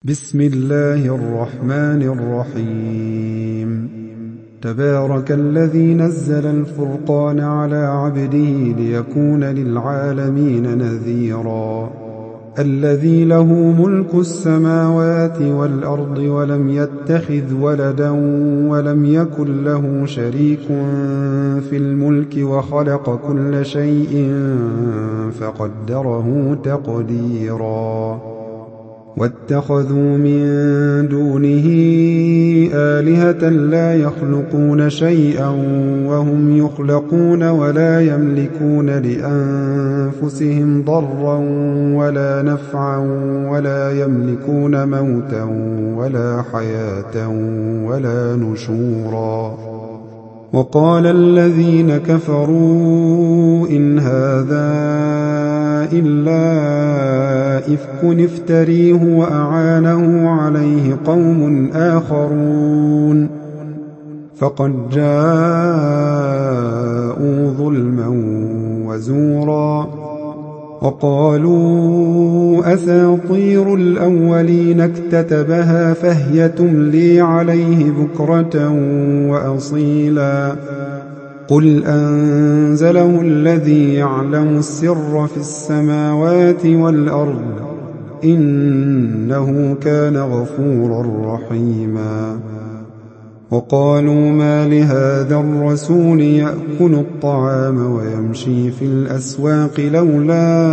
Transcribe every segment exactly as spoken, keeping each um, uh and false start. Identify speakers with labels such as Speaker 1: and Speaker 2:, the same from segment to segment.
Speaker 1: بسم الله الرحمن الرحيم. تبارك الذي نزل الفرقان على عبده ليكون للعالمين نذيرا. الذي له ملك السماوات والأرض ولم يتخذ ولدا ولم يكن له شريك في الملك وخلق كل شيء فقدره تقديرا. واتخذوا من دونه آلهة لا يخلقون شيئا وهم يخلقون ولا يملكون لأنفسهم ضرا ولا نفعا ولا يملكون موتا ولا حياة ولا نشورا. وقال الذين كفروا إن هذا إلا إفك افتريه وأعانه عليه قوم آخرون فقد جاءوا ظلما وزورا. وقالوا أساطير الأولين اكتتبها فهي تملي عليه بكرة وأصيلا. قل أنزله الذي يعلم السر في السماوات والأرض إنه كان غفورا رحيما. وقالوا ما لهذا الرسول يأكل الطعام ويمشي في الأسواق لولا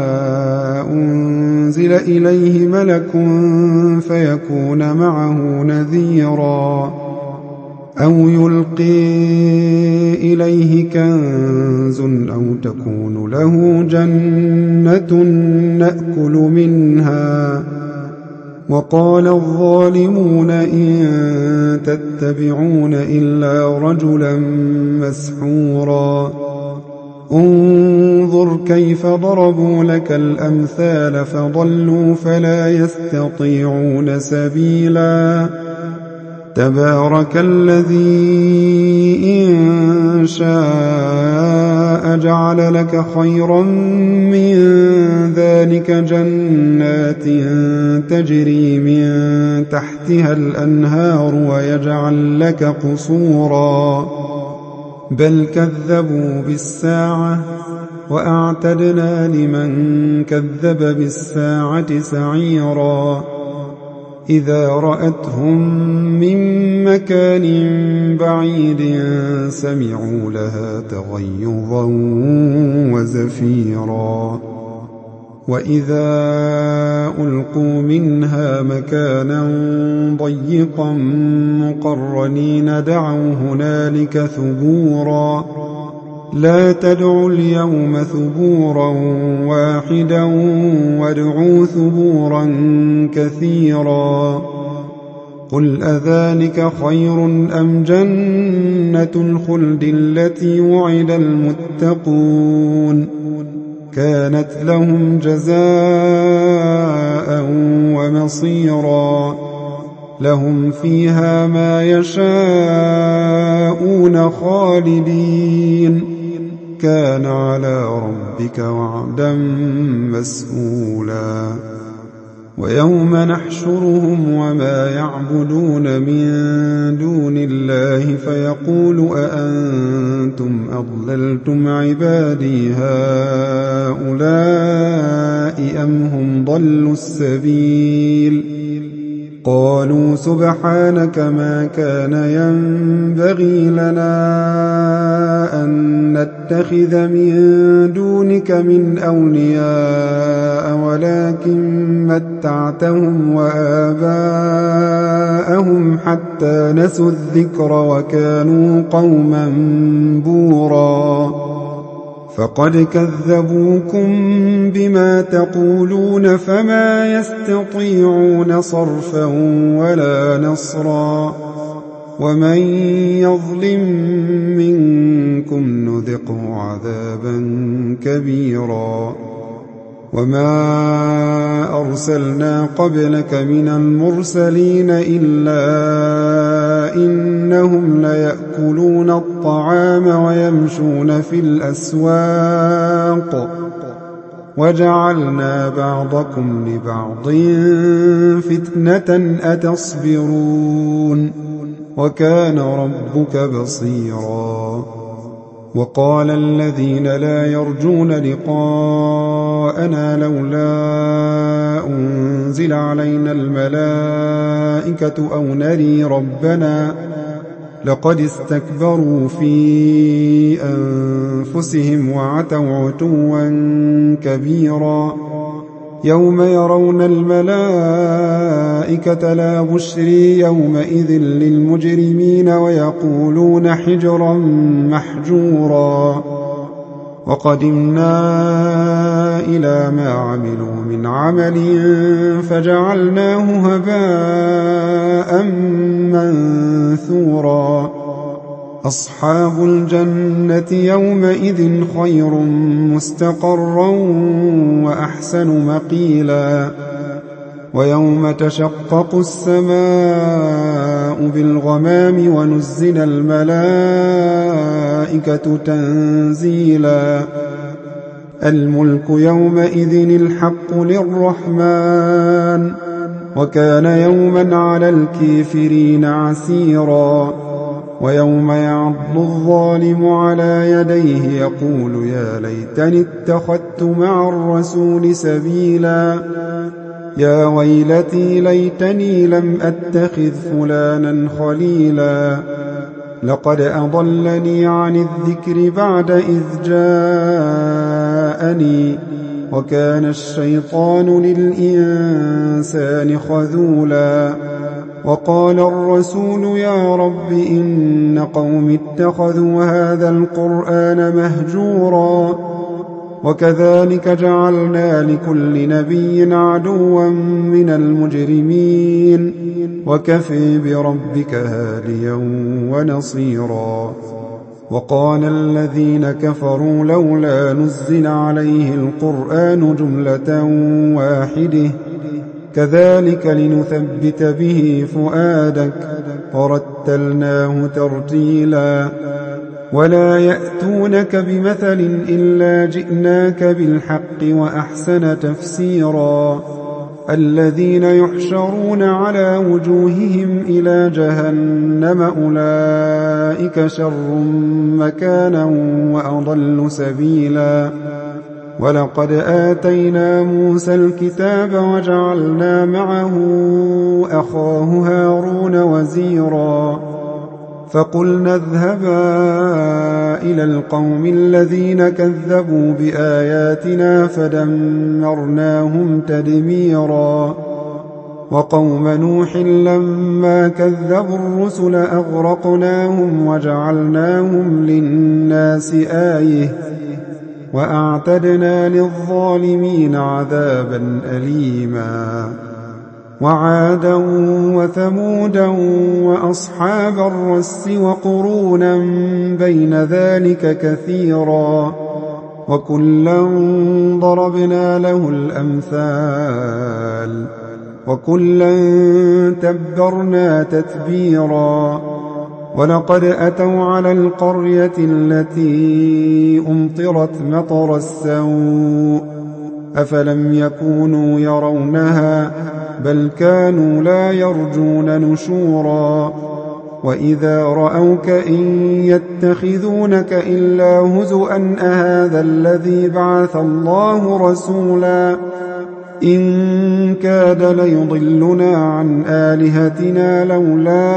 Speaker 1: أنزل إليه ملك فيكون معه نذيرا أو يلقي إليه كنز أو تكون له جنة نأكل منها. وقال الظالمون إن تتبعون إلا رجلا مسحورا. انظر كيف ضربوا لك الأمثال فضلوا فلا يستطيعون سبيلا. تبارك الذي إن شاء جعل لك خيرا من ذلك جنات تجري من تحتها الأنهار ويجعل لك قصورا. بل كذبوا بالساعة وأعتدنا لمن كذب بالساعة سعيرا. إذا رأتهم من مكان بعيد سمعوا لها تغيظا وزفيرا. وإذا ألقوا منها مكانا ضيقا مقرنين دعوا هنالك ثبورا. لا تدعوا اليوم ثبورا واحدا وادعوا ثبورا كثيرا. قل أذلك خير أم جنة الخلد التي وعد المتقون كانت لهم جزاء ومصيرا. لهم فيها ما يشاءون خالدين كان على ربك وعدا مسئولا. ويوم نحشرهم وما يعبدون من دون الله فيقول أأنتم أضللتم عبادي هؤلاء أم هم ضلوا السبيل. قالوا سبحانك ما كان ينبغي لنا أن نتخذ من دونك من أولياء ولكن متعتهم وآباءهم حتى نسوا الذكر وكانوا قوما بورا. فقد كذبوكم بما تقولون فما يستطيعون صرفا ولا نصرا. ومن يظلم منكم نذقه عذابا كبيرا. وما أرسلنا قبلك من المرسلين إلا إنهم ليأكلون الطعام ويمشون في الأسواق وجعلنا بعضكم لبعض فتنة أتصبرون وكان ربك بصيرا وقال الذين لا يرجون لقاءنا لولا أنزل علينا الملائكة أو نري ربنا لقد استكبروا في أنفسهم وعتوا عتوا كبيرا يوم يرون الملائكة لا بشري يومئذ للمجرمين ويقولون حجرا محجورا وقدمنا إلى ما عملوا من عمل فجعلناه هباء منثورا أصحاب الجنة يومئذ خير مستقرا وأحسن مقيلا ويوم تشقق السماء بالغمام ونزل الملائكة تنزيلا الملك يومئذ الحق للرحمن وكان يوما على الكافرين عسيرا ويوم يعض الظالم على يديه يقول يا ليتني اتخذت مع الرسول سبيلا يا ويلتي ليتني لم أتخذ فلانا خليلا لقد أضلني عن الذكر بعد إذ جاءني وكان الشيطان للإنسان خذولا وقال الرسول يا رب إن قوم اتخذوا هذا القرآن مهجورا وكذلك جعلنا لكل نبي عدوا من المجرمين وكفى بربك هاديا ونصيرا وقال الذين كفروا لولا نزل عليه القرآن جملة واحدة كذلك لنثبت به فؤادك ورتلناه ترتيلا ولا يأتونك بمثل إلا جئناك بالحق وأحسن تفسيرا الذين يحشرون على وجوههم إلى جهنم أولئك شر مكانا وأضل سبيلا ولقد آتينا موسى الكتاب وجعلنا معه أخاه هارون وزيرا فقلنا اذهبا إلى القوم الذين كذبوا بآياتنا فدمرناهم تدميرا وقوم نوح لما كذبوا الرسل أغرقناهم وجعلناهم للناس آية وأعتدنا للظالمين عذابا أليما وعادا وثمودا وأصحاب الرس وقرونا بين ذلك كثيرا وكلا ضربنا له الأمثال وكلا تبرنا تتبيرا ولقد أتوا على القرية التي أمطرت مطر السوء أفلم يكونوا يرونها بل كانوا لا يرجون نشورا وإذا رأوك إن يتخذونك إلا هزؤا أهذا الذي بعث الله رسولا إن كاد ليضلنا عن آلهتنا لولا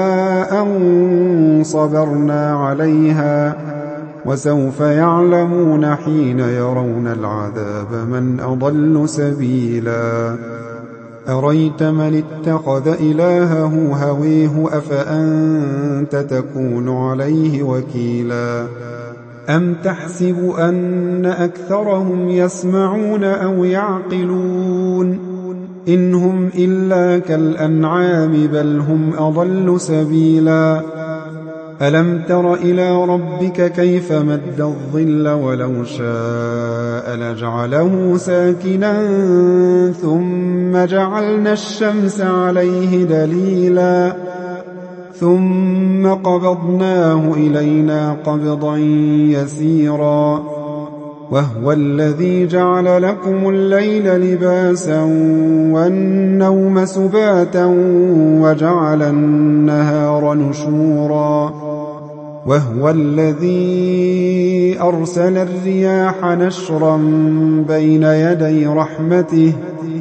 Speaker 1: أن صبرنا عليها وسوف يعلمون حين يرون العذاب من أضل سبيلا أريت من اتخذ إلهه هويه أفأنت تكون عليه وكيلا أم تحسب أن أكثرهم يسمعون أو يعقلون إن هم إلا كالأنعام بل هم أضل سبيلا ألم تر إلى ربك كيف مد الظل ولو شاء لجعله ساكنا ثم جعلنا الشمس عليه دليلا ثم قبضناه إلينا قبضا يسيرا وهو الذي جعل لكم الليل لباسا والنوم سباتا وجعل النهار نشورا وهو الذي أرسل الرياح نشرا بين يدي رحمته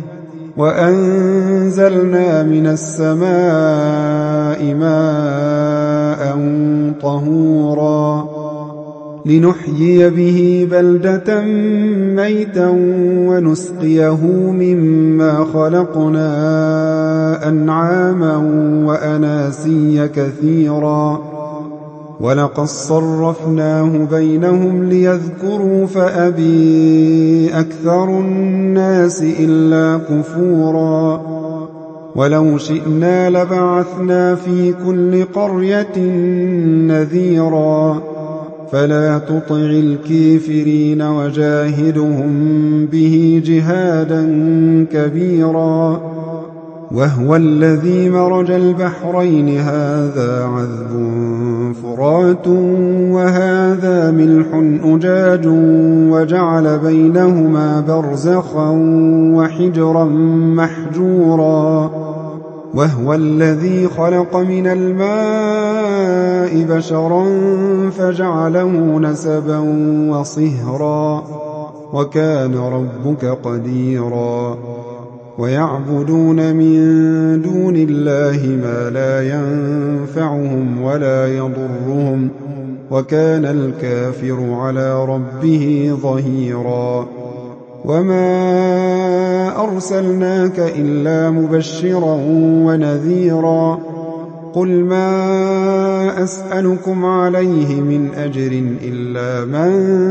Speaker 1: وأنزلنا من السماء ماء طهورا لنحيي به بلدة ميتا ونسقيه مما خلقنا أنعاما وأناسيا كثيرا ولقد صرفناه بينهم ليذكروا فأبي أكثر الناس إلا كفورا ولو شئنا لبعثنا في كل قرية نذيرا فلا تطع الكافرين وجاهدهم به جهادا كبيرا وهو الذي مرج البحرين هذا عذب فرات وهذا ملح أجاج وجعل بينهما برزخا وحجرا محجورا وهو الذي خلق من الماء بشرا فجعله نسبا وصهرا وكان ربك قديرا ويعبدون من دون الله ما لا ينفعهم ولا يضرهم وكان الكافر على ربه ظهيرا وما أرسلناك إلا مبشرا ونذيرا قل ما أسألكم عليه من أجر إلا من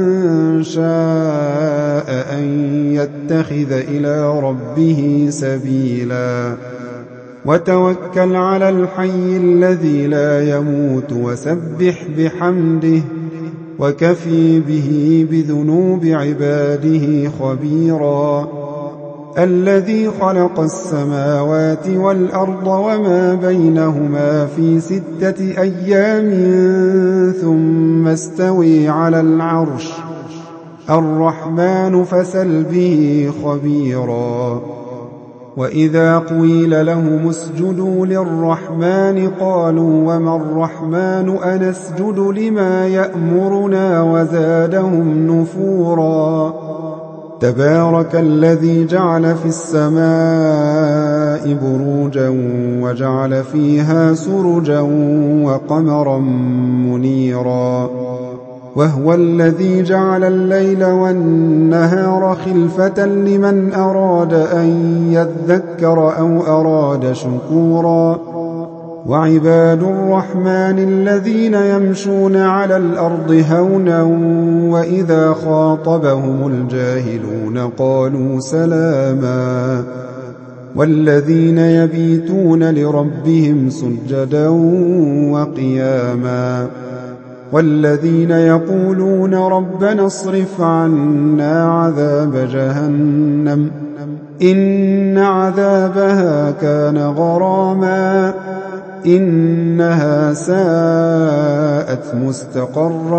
Speaker 1: شاء أن يتخذ إلى ربه سبيلا وتوكل على الحي الذي لا يموت وسبح بحمده وكفي به بذنوب عباده خبيرا الذي خلق السماوات والأرض وما بينهما في ستة أيام ثم استوي على العرش الرحمن فسل به خبيرا وإذا قيل لهم اسجدوا للرحمن قالوا وما الرحمن أنسجد لما يأمرنا وزادهم نفورا تبارك الذي جعل في السماء بروجا وجعل فيها سرجا وقمرا منيرا وهو الذي جعل الليل والنهار خلفة لمن أراد أن يذكر أو أراد شكورا وعباد الرحمن الذين يمشون على الأرض هونا وإذا خاطبهم الجاهلون قالوا سلاما والذين يبيتون لربهم سجدا وقياما والذين يقولون ربنا اصرف عنا عذاب جهنم إن عذابها كان غراما إنها ساءت مستقرا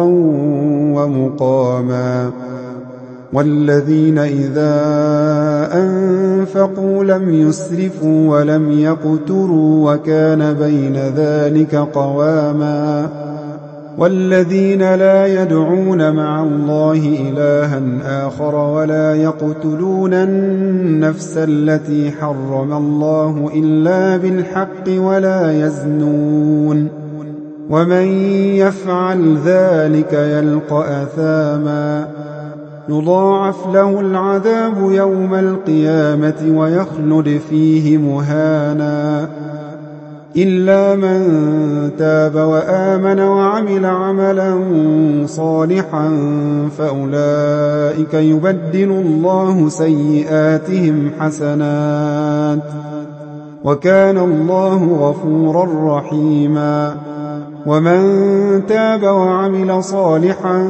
Speaker 1: ومقاما والذين إذا أنفقوا لم يسرفوا ولم يقتروا وكان بين ذلك قواما والذين لا يدعون مع الله إلها آخر ولا يقتلون النفس التي حرم الله إلا بالحق ولا يزنون ومن يفعل ذلك يلقى أثاما يضاعف له العذاب يوم القيامة ويخلد فيه مهانا إلا من تاب وآمن وعمل عملا صالحا فأولئك يبدل الله سيئاتهم حسنات وكان الله غفورا رحيما ومن تاب وعمل صالحا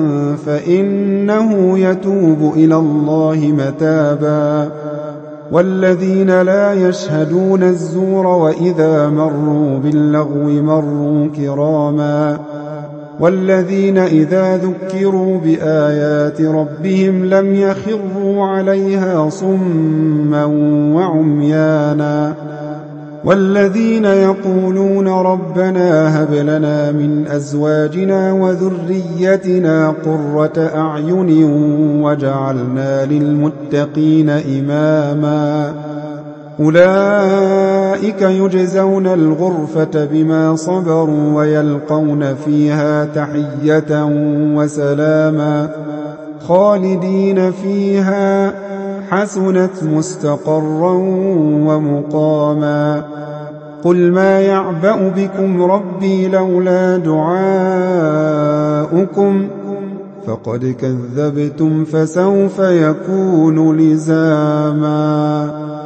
Speaker 1: فإنه يتوب إلى الله متابا والذين لا يشهدون الزور وإذا مروا باللغو مروا كراما والذين إذا ذكروا بآيات ربهم لم يخروا عليها صما وعميانا والذين يقولون ربنا هب لنا من أزواجنا وذريتنا قرة أعين وجعلنا للمتقين إماما أولئك يجزون الغرفة بما صبروا ويلقون فيها تحية وسلاما خالدين فيها حسنت مستقرا ومقاما قل ما يعبأ بكم ربي لولا دعاؤكم فقد كذبتم فسوف يكون لزاما.